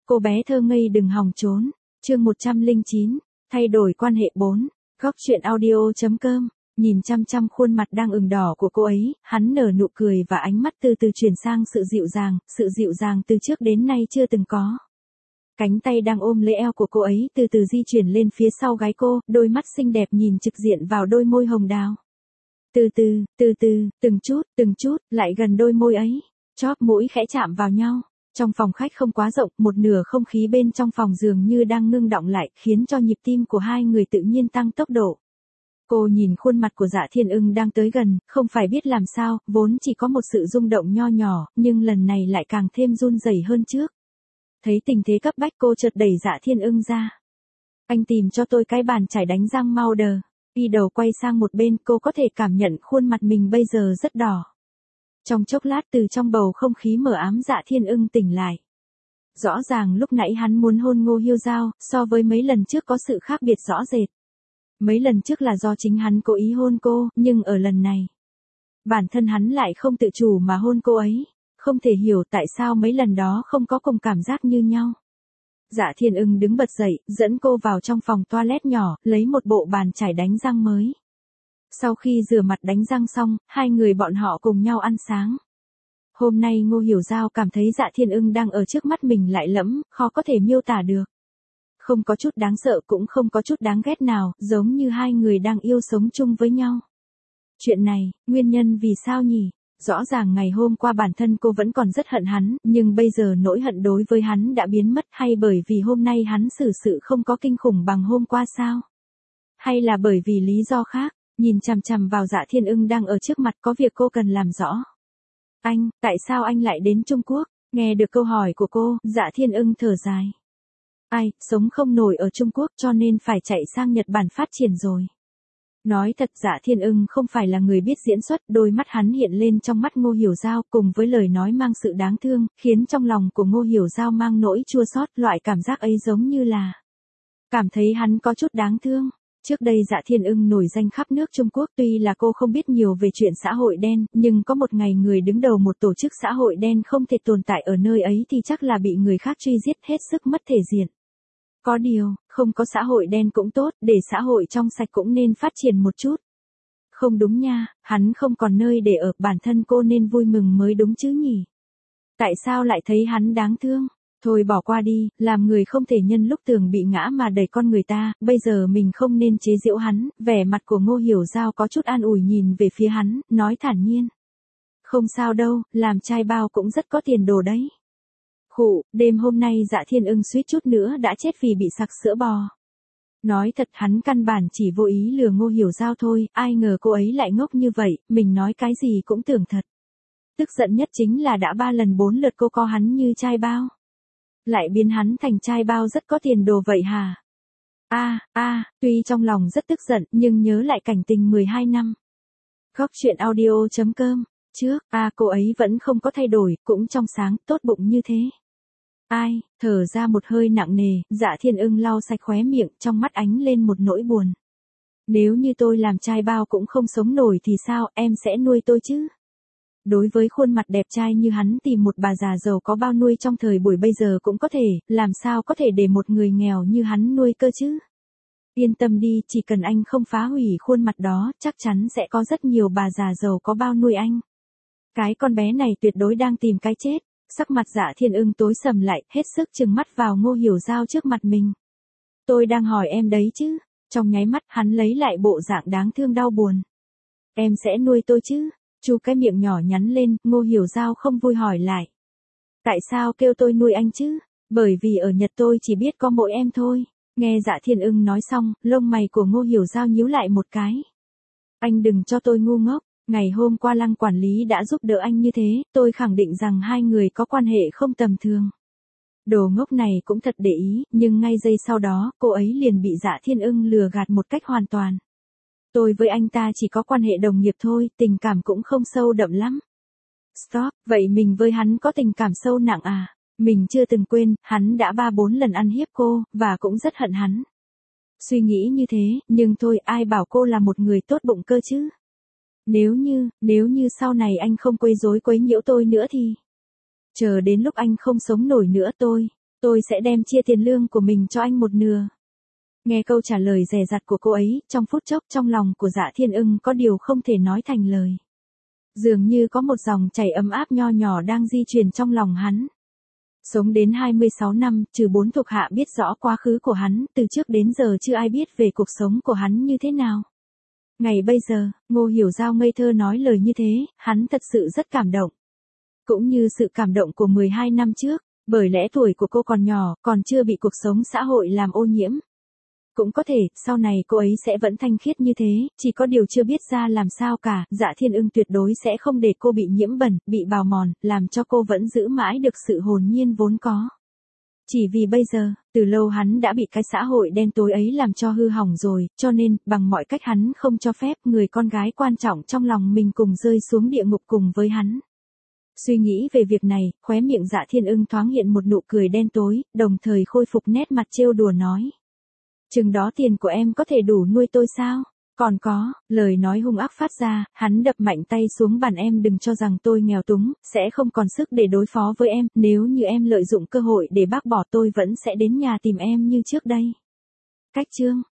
Cô bé thơ ngây đừng hòng trốn. Chương 109, thay đổi quan hệ 4. Góc truyện audio.com. Nhìn chăm chăm khuôn mặt đang ửng đỏ của cô ấy, hắn nở nụ cười và ánh mắt từ từ chuyển sang sự dịu dàng từ trước đến nay chưa từng có. Cánh tay đang ôm lấy eo của cô ấy từ từ di chuyển lên phía sau gái cô, đôi mắt xinh đẹp nhìn trực diện vào đôi môi hồng đào. Từ từ, từng chút, lại gần đôi môi ấy, chóp mũi khẽ chạm vào nhau. Trong phòng khách không quá rộng, một nửa không khí bên trong phòng dường như đang ngưng đọng lại, khiến cho nhịp tim của hai người tự nhiên tăng tốc độ. Cô nhìn khuôn mặt của Dạ Thiên Ưng đang tới gần, không phải biết làm sao, vốn chỉ có một sự rung động nho nhỏ, nhưng lần này lại càng thêm run rẩy hơn trước. Thấy tình thế cấp bách cô chợt đẩy Dạ Thiên Ưng ra. Anh tìm cho tôi cái bàn chải đánh răng mau đờ. Đi đầu quay sang một bên, cô có thể cảm nhận khuôn mặt mình bây giờ rất đỏ. Trong chốc lát từ trong bầu không khí mờ ám Dạ Thiên Ưng tỉnh lại. Rõ ràng lúc nãy hắn muốn hôn Ngô Hiêu Giao, so với mấy lần trước có sự khác biệt rõ rệt. Mấy lần trước là do chính hắn cố ý hôn cô, nhưng ở lần này, bản thân hắn lại không tự chủ mà hôn cô ấy. Không thể hiểu tại sao mấy lần đó không có cùng cảm giác như nhau. Dạ Thiên Ưng đứng bật dậy, dẫn cô vào trong phòng toilet nhỏ, lấy một bộ bàn chải đánh răng mới. Sau khi rửa mặt đánh răng xong, hai người bọn họ cùng nhau ăn sáng. Hôm nay Ngô Hiểu Giao cảm thấy Dạ Thiên Ưng đang ở trước mắt mình lại lẫm, khó có thể miêu tả được. Không có chút đáng sợ cũng không có chút đáng ghét nào, giống như hai người đang yêu sống chung với nhau. Chuyện này, nguyên nhân vì sao nhỉ? Rõ ràng ngày hôm qua bản thân cô vẫn còn rất hận hắn, nhưng bây giờ nỗi hận đối với hắn đã biến mất, hay bởi vì hôm nay hắn xử sự không có kinh khủng bằng hôm qua sao? Hay là bởi vì lý do khác? Nhìn chằm chằm vào Dạ Thiên Ưng đang ở trước mặt, có việc cô cần làm rõ. Anh, tại sao anh lại đến Trung Quốc? Nghe được câu hỏi của cô, Dạ Thiên Ưng thở dài. Ai, sống không nổi ở Trung Quốc cho nên phải chạy sang Nhật Bản phát triển rồi. Nói thật Dạ Thiên Ưng không phải là người biết diễn xuất, đôi mắt hắn hiện lên trong mắt Ngô Hiểu Giao cùng với lời nói mang sự đáng thương, khiến trong lòng của Ngô Hiểu Giao mang nỗi chua xót, loại cảm giác ấy giống như là cảm thấy hắn có chút đáng thương. Trước đây Dạ Thiên Ưng nổi danh khắp nước Trung Quốc, tuy là cô không biết nhiều về chuyện xã hội đen, nhưng có một ngày người đứng đầu một tổ chức xã hội đen không thể tồn tại ở nơi ấy thì chắc là bị người khác truy giết hết sức mất thể diện. Có điều, không có xã hội đen cũng tốt, để xã hội trong sạch cũng nên phát triển một chút. Không đúng nha, hắn không còn nơi để ở, bản thân cô nên vui mừng mới đúng chứ nhỉ. Tại sao lại thấy hắn đáng thương? Thôi bỏ qua đi, làm người không thể nhân lúc tường bị ngã mà đẩy con người ta, bây giờ mình không nên chế giễu hắn. Vẻ mặt của Ngô Hiểu Giao có chút an ủi nhìn về phía hắn, nói thản nhiên. Không sao đâu, làm trai bao cũng rất có tiền đồ đấy. Đêm hôm nay Dạ Thiên Ưng suýt chút nữa đã chết vì bị sặc sữa bò. Nói thật hắn căn bản chỉ vô ý lừa Ngô Hiểu Giao thôi, ai ngờ cô ấy lại ngốc như vậy, mình nói cái gì cũng tưởng thật. Tức giận nhất chính là đã 3 lần 4 lượt cô co hắn như trai bao. Lại biến hắn thành trai bao rất có tiền đồ vậy hả? Tuy trong lòng rất tức giận nhưng nhớ lại cảnh tình 12 năm. Góc truyện audio.com. Trước, cô ấy vẫn không có thay đổi, cũng trong sáng, tốt bụng như thế. Thở ra một hơi nặng nề, Dạ Thiên Ưng lau sạch khóe miệng, trong mắt ánh lên một nỗi buồn. Nếu như tôi làm trai bao cũng không sống nổi thì sao, em sẽ nuôi tôi chứ? Đối với khuôn mặt đẹp trai như hắn tìm một bà già giàu có bao nuôi trong thời buổi bây giờ cũng có thể, làm sao có thể để một người nghèo như hắn nuôi cơ chứ? Yên tâm đi, chỉ cần anh không phá hủy khuôn mặt đó, chắc chắn sẽ có rất nhiều bà già giàu có bao nuôi anh. Cái con bé này tuyệt đối đang tìm cái chết. Sắc mặt Dạ Thiên Ưng tối sầm lại, hết sức trừng mắt vào Ngô Hiểu Giao trước mặt mình. Tôi đang hỏi em đấy chứ. Trong nháy mắt hắn lấy lại bộ dạng đáng thương đau buồn. Em sẽ nuôi tôi chứ? Chu cái miệng nhỏ nhắn lên, Ngô Hiểu Giao không vui hỏi lại. Tại sao kêu tôi nuôi anh chứ? Bởi vì ở Nhật tôi chỉ biết có mỗi em thôi. Nghe Dạ Thiên Ưng nói xong, lông mày của Ngô Hiểu Giao nhíu lại một cái. Anh đừng cho tôi ngu ngốc. Ngày hôm qua Lăng quản lý đã giúp đỡ anh như thế, tôi khẳng định rằng hai người có quan hệ không tầm thường. Đồ ngốc này cũng thật để ý, nhưng ngay giây sau đó, cô ấy liền bị Dạ Thiên Ưng lừa gạt một cách hoàn toàn. Tôi với anh ta chỉ có quan hệ đồng nghiệp thôi, tình cảm cũng không sâu đậm lắm. Stop, vậy mình với hắn có tình cảm sâu nặng à? Mình chưa từng quên, hắn đã 3-4 lần ăn hiếp cô, và cũng rất hận hắn. Suy nghĩ như thế, nhưng thôi ai bảo cô là một người tốt bụng cơ chứ? Nếu như sau này anh không quấy rối quấy nhiễu tôi nữa thì... Chờ đến lúc anh không sống nổi nữa Tôi sẽ đem chia tiền lương của mình cho anh một nửa. Nghe câu trả lời dè dặt của cô ấy, trong phút chốc trong lòng của Dạ Thiên Ưng có điều không thể nói thành lời. Dường như có một dòng chảy ấm áp nho nhỏ đang di chuyển trong lòng hắn. Sống đến 26 năm, trừ 4 thuộc hạ biết rõ quá khứ của hắn, từ trước đến giờ chưa ai biết về cuộc sống của hắn như thế nào. Ngày bây giờ, Ngô Hiểu Giao ngây thơ nói lời như thế, hắn thật sự rất cảm động. Cũng như sự cảm động của 12 năm trước, bởi lẽ tuổi của cô còn nhỏ, còn chưa bị cuộc sống xã hội làm ô nhiễm. Cũng có thể, sau này cô ấy sẽ vẫn thanh khiết như thế, chỉ có điều chưa biết ra làm sao cả, Dạ Thiên Ưng tuyệt đối sẽ không để cô bị nhiễm bẩn, bị bào mòn, làm cho cô vẫn giữ mãi được sự hồn nhiên vốn có. Chỉ vì bây giờ, từ lâu hắn đã bị cái xã hội đen tối ấy làm cho hư hỏng rồi, cho nên, bằng mọi cách hắn không cho phép người con gái quan trọng trong lòng mình cùng rơi xuống địa ngục cùng với hắn. Suy nghĩ về việc này, khóe miệng Dạ Thiên Ưng thoáng hiện một nụ cười đen tối, đồng thời khôi phục nét mặt trêu đùa nói. Chừng đó tiền của em có thể đủ nuôi tôi sao? Còn có, lời nói hung ác phát ra, hắn đập mạnh tay xuống bàn em đừng cho rằng tôi nghèo túng, sẽ không còn sức để đối phó với em, nếu như em lợi dụng cơ hội để bác bỏ tôi vẫn sẽ đến nhà tìm em như trước đây. Cách chương